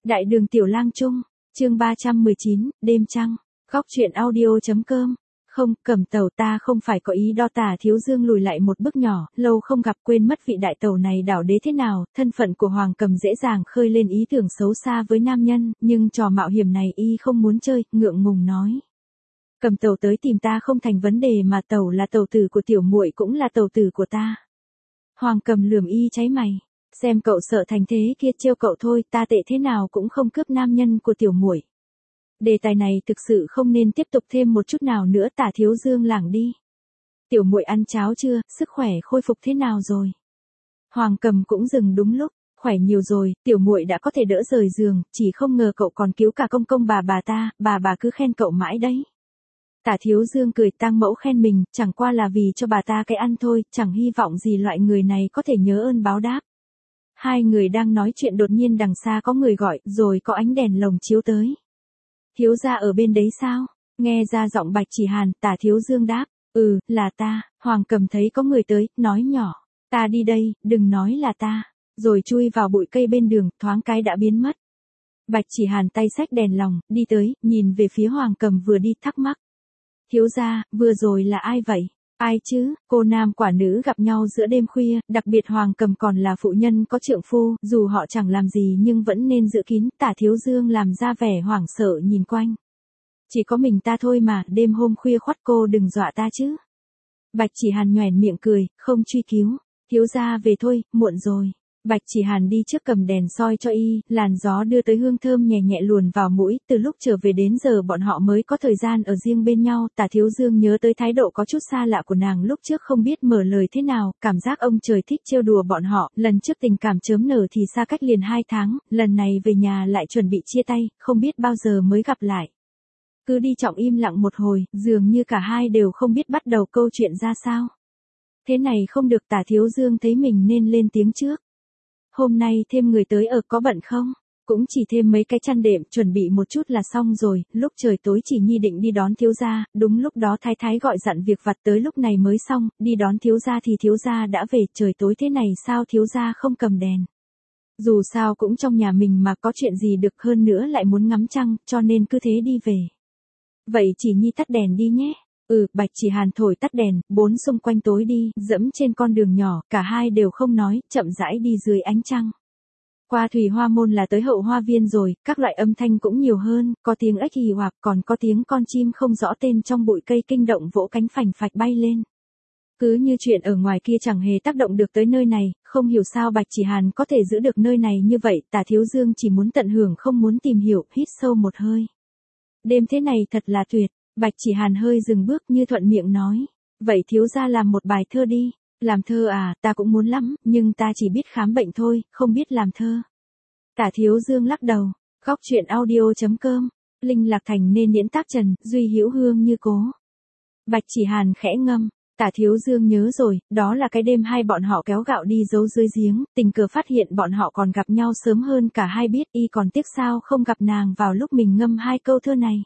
Đại đường Tiểu Lang Trung, chương 319, đêm trăng, góc truyện audio.com. Không, Cẩm Tẩu, ta không phải có ý đo. Tả Thiếu Dương lùi lại một bước nhỏ, lâu không gặp quên mất vị đại tẩu này đảo đế thế nào, thân phận của Hoàng Cầm dễ dàng khơi lên ý tưởng xấu xa với nam nhân, nhưng trò mạo hiểm này y không muốn chơi, ngượng ngùng nói. Cẩm Tẩu tới tìm ta không thành vấn đề, mà tẩu là tẩu tử của tiểu muội cũng là tẩu tử của ta. Hoàng Cầm lườm y cháy mày. Xem cậu sợ thành thế kia, trêu cậu thôi, ta tệ thế nào cũng không cướp nam nhân của tiểu muội. Đề tài này thực sự không nên tiếp tục thêm một chút nào nữa. Tả Thiếu Dương lảng đi. Tiểu muội ăn cháo chưa, sức khỏe khôi phục thế nào rồi? Hoàng Cầm cũng dừng đúng lúc, khỏe nhiều rồi, tiểu muội đã có thể đỡ rời giường, chỉ không ngờ cậu còn cứu cả công công bà ta, bà cứ khen cậu mãi đấy. Tả Thiếu Dương cười, tang mẫu khen mình, chẳng qua là vì cho bà ta cái ăn thôi, chẳng hy vọng gì loại người này có thể nhớ ơn báo đáp. Hai người đang nói chuyện đột nhiên đằng xa có người gọi, rồi có ánh đèn lồng chiếu tới. Thiếu gia ở bên đấy sao? Nghe ra giọng Bạch Chỉ Hàn, Tả Thiếu Dương đáp, là ta. Hoàng Cầm thấy có người tới, nói nhỏ, ta đi đây, đừng nói là ta. Rồi chui vào bụi cây bên đường, thoáng cái đã biến mất. Bạch Chỉ Hàn tay xách đèn lồng, đi tới, nhìn về phía Hoàng Cầm vừa đi, thắc mắc. Thiếu gia, vừa rồi là ai vậy? Ai chứ, cô nam quả nữ gặp nhau giữa đêm khuya, đặc biệt Hoàng Cầm còn là phụ nhân có trượng phu, dù họ chẳng làm gì nhưng vẫn nên giữ kín. Tả Thiếu Dương làm ra vẻ hoảng sợ nhìn quanh. Chỉ có mình ta thôi mà, đêm hôm khuya khoắt cô đừng dọa ta chứ. Bạch Chỉ Hàn nhoẻn miệng cười, không truy cứu. Thiếu gia về thôi, muộn rồi. Bạch Chỉ Hàn đi trước cầm đèn soi cho y, làn gió đưa tới hương thơm nhẹ nhẹ luồn vào mũi. Từ lúc trở về đến giờ bọn họ mới có thời gian ở riêng bên nhau. Tả Thiếu Dương nhớ tới thái độ có chút xa lạ của nàng lúc trước, không biết mở lời thế nào, cảm giác ông trời thích trêu đùa bọn họ. Lần trước tình cảm chớm nở thì xa cách liền 2 tháng, lần này về nhà lại chuẩn bị chia tay, không biết bao giờ mới gặp lại. Cứ đi trọng im lặng một hồi, dường như cả hai đều không biết bắt đầu câu chuyện ra sao. Thế này không được, Tả Thiếu Dương thấy mình nên lên tiếng trước. Hôm nay thêm người tới ở, có bận không? Cũng chỉ thêm mấy cái chăn đệm, chuẩn bị một chút là xong rồi. Lúc trời tối Chỉ Nhi định đi đón thiếu gia, đúng lúc đó thái thái gọi dặn việc vặt tới lúc này mới xong, đi đón thiếu gia thì thiếu gia đã về. Trời tối thế này sao thiếu gia không cầm đèn? Dù sao cũng trong nhà mình mà, có chuyện gì được, hơn nữa lại muốn ngắm trăng, cho nên cứ thế đi về. Vậy Chỉ Nhi tắt đèn đi nhé. Bạch Chỉ Hàn thổi tắt đèn, bốn xung quanh tối đi, dẫm trên con đường nhỏ, cả hai đều không nói, chậm rãi đi dưới ánh trăng. Qua Thủy Hoa Môn là tới Hậu Hoa Viên rồi, các loại âm thanh cũng nhiều hơn, có tiếng ếch hì hoạp, còn có tiếng con chim không rõ tên trong bụi cây kinh động vỗ cánh phành phạch bay lên. Cứ như chuyện ở ngoài kia chẳng hề tác động được tới nơi này, không hiểu sao Bạch Chỉ Hàn có thể giữ được nơi này như vậy. Tả Thiếu Dương chỉ muốn tận hưởng không muốn tìm hiểu, hít sâu một hơi. Đêm thế này thật là tuyệt. Bạch Chỉ Hàn hơi dừng bước, như thuận miệng nói. Vậy thiếu gia làm một bài thơ đi. Làm thơ à, ta cũng muốn lắm, nhưng ta chỉ biết khám bệnh thôi, không biết làm thơ. Tả Thiếu Dương lắc đầu. Góc truyện audio.com. Linh Lạc Thành nên diễn tác Trần, Duy Hữu Hương như cố. Bạch Chỉ Hàn khẽ ngâm. Tả Thiếu Dương nhớ rồi, đó là cái đêm hai bọn họ kéo gạo đi giấu dưới giếng, tình cờ phát hiện bọn họ còn gặp nhau sớm hơn cả hai biết, y còn tiếc sao không gặp nàng vào lúc mình ngâm 2 câu thơ này.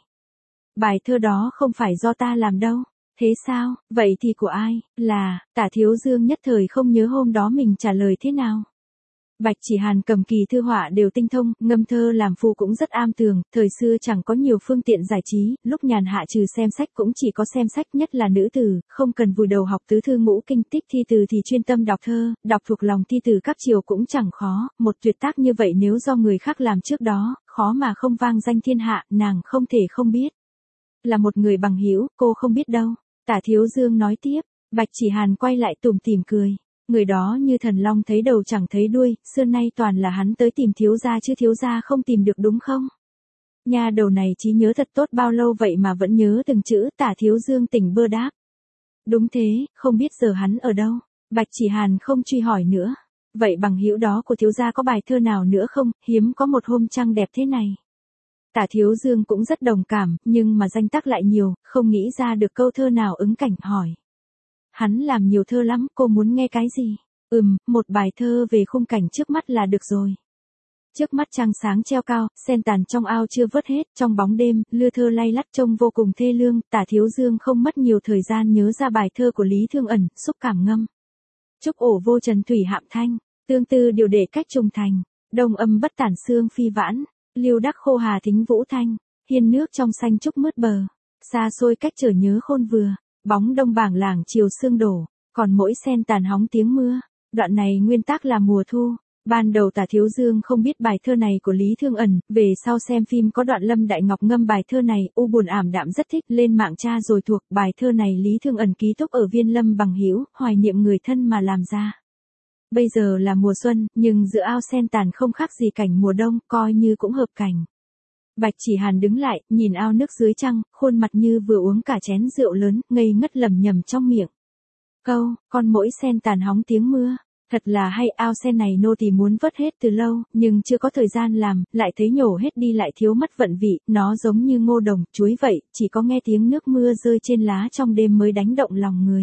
Bài thơ đó không phải do ta làm đâu. Thế sao, vậy thì của ai? Tả Thiếu Dương nhất thời không nhớ hôm đó mình trả lời thế nào. Bạch Chỉ Hàn cầm kỳ thư họa đều tinh thông, ngâm thơ làm phu cũng rất am tường, thời xưa chẳng có nhiều phương tiện giải trí, lúc nhàn hạ trừ xem sách cũng chỉ có xem sách, nhất là nữ tử, không cần vùi đầu học tứ thư ngũ kinh, tích thi từ thì chuyên tâm đọc thơ, đọc thuộc lòng thi từ các triều cũng chẳng khó, một tuyệt tác như vậy nếu do người khác làm trước đó, khó mà không vang danh thiên hạ, nàng không thể không biết. Là một người bằng hữu, cô không biết đâu. Tả Thiếu Dương nói tiếp. Bạch Chỉ Hàn quay lại tủm tỉm cười. Người đó như thần long thấy đầu chẳng thấy đuôi, xưa nay toàn là hắn tới tìm thiếu gia chứ thiếu gia không tìm được đúng không? Nha đầu này trí nhớ thật tốt, bao lâu vậy mà vẫn nhớ từng chữ. Tả Thiếu Dương tỉnh bơ đáp. Đúng thế, không biết giờ hắn ở đâu. Bạch Chỉ Hàn không truy hỏi nữa. Vậy bằng hữu đó của thiếu gia có bài thơ nào nữa không, hiếm có một hôm trăng đẹp thế này. Tả Thiếu Dương cũng rất đồng cảm, nhưng mà danh tác lại nhiều, không nghĩ ra được câu thơ nào ứng cảnh, hỏi. Hắn làm nhiều thơ lắm, cô muốn nghe cái gì? Một bài thơ về khung cảnh trước mắt là được rồi. Trước mắt trăng sáng treo cao, sen tàn trong ao chưa vớt hết, trong bóng đêm, lưa thơ lay lắt trông vô cùng thê lương. Tả Thiếu Dương không mất nhiều thời gian nhớ ra bài thơ của Lý Thương Ẩn, xúc cảm ngâm. Trúc ổ vô trần thủy hạm thanh, tương tư điều để cách trùng thành, đông âm bất tản xương phi vãn. Liêu đắc khô hà thính vũ thanh, hiên nước trong xanh trúc mướt bờ, xa xôi cách trở nhớ khôn vừa, bóng đông bảng làng chiều sương đổ, còn mỗi sen tàn hóng tiếng mưa. Đoạn này nguyên tác là mùa thu. Ban đầu Tả Thiếu Dương không biết bài thơ này của Lý Thương Ẩn, về sau xem phim có đoạn Lâm Đại Ngọc ngâm bài thơ này, buồn ảm đạm rất thích, lên mạng tra rồi thuộc. Bài thơ này Lý Thương Ẩn ký túc ở Viên Lâm bằng hữu, hoài niệm người thân mà làm ra. Bây giờ là mùa xuân, nhưng giữa ao sen tàn không khác gì cảnh mùa đông, coi như cũng hợp cảnh. Bạch Chỉ Hàn đứng lại, nhìn ao nước dưới trăng, khuôn mặt như vừa uống cả chén rượu lớn, ngây ngất lẩm nhẩm trong miệng. Câu, con mỗi sen tàn hóng tiếng mưa. Thật là hay, ao sen này nô tỳ muốn vớt hết từ lâu, nhưng chưa có thời gian làm, lại thấy nhổ hết đi lại thiếu mất vận vị, nó giống như ngô đồng, chuối vậy, chỉ có nghe tiếng nước mưa rơi trên lá trong đêm mới đánh động lòng người.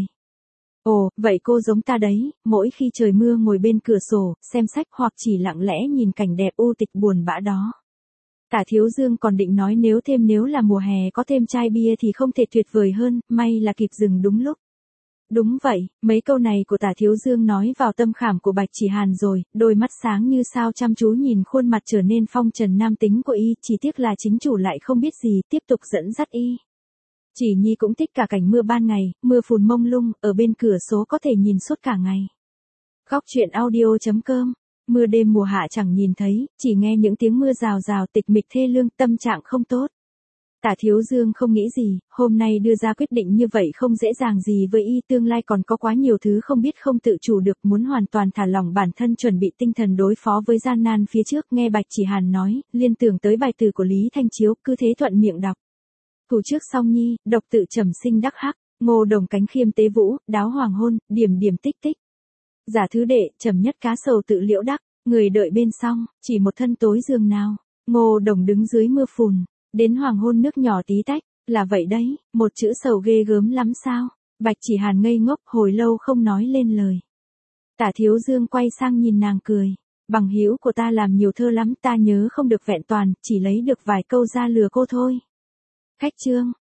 Ồ, vậy cô giống ta đấy, mỗi khi trời mưa ngồi bên cửa sổ, xem sách hoặc chỉ lặng lẽ nhìn cảnh đẹp u tịch buồn bã đó. Tả Thiếu Dương còn định nói nếu là mùa hè có thêm chai bia thì không thể tuyệt vời hơn, may là kịp dừng đúng lúc. Đúng vậy, mấy câu này của Tả Thiếu Dương nói vào tâm khảm của Bạch Chỉ Hàn rồi, đôi mắt sáng như sao chăm chú nhìn khuôn mặt trở nên phong trần nam tính của y, chỉ tiếc là chính chủ lại không biết gì, tiếp tục dẫn dắt y. Chỉ Nhi cũng thích cả cảnh mưa ban ngày, mưa phùn mông lung, ở bên cửa sổ có thể nhìn suốt cả ngày. Góc truyện audio.com. Mưa đêm mùa hạ chẳng nhìn thấy, chỉ nghe những tiếng mưa rào rào tịch mịch thê lương, tâm trạng không tốt. Tả Thiếu Dương không nghĩ gì, hôm nay đưa ra quyết định như vậy không dễ dàng gì với y, tương lai còn có quá nhiều thứ không biết không tự chủ được, muốn hoàn toàn thả lỏng bản thân chuẩn bị tinh thần đối phó với gian nan phía trước. Nghe Bạch Chỉ Hàn nói, liên tưởng tới bài từ của Lý Thanh Chiếu, cứ thế thuận miệng đọc. Thủ trước song nhi, độc tự trầm sinh đắc hắc, ngô đồng cánh khiêm tế vũ, đáo hoàng hôn, điểm điểm tích tích. Giả thứ đệ, trầm nhất cá sầu tự liễu đắc, người đợi bên song, chỉ một thân tối giường nào. Ngô đồng đứng dưới mưa phùn, đến hoàng hôn nước nhỏ tí tách, là vậy đấy, một chữ sầu ghê gớm lắm sao. Bạch Chỉ Hàn ngây ngốc hồi lâu không nói lên lời. Tả Thiếu Dương quay sang nhìn nàng cười. Bằng hữu của ta làm nhiều thơ lắm, ta nhớ không được vẹn toàn, chỉ lấy được vài câu ra lừa cô thôi. Khách trương.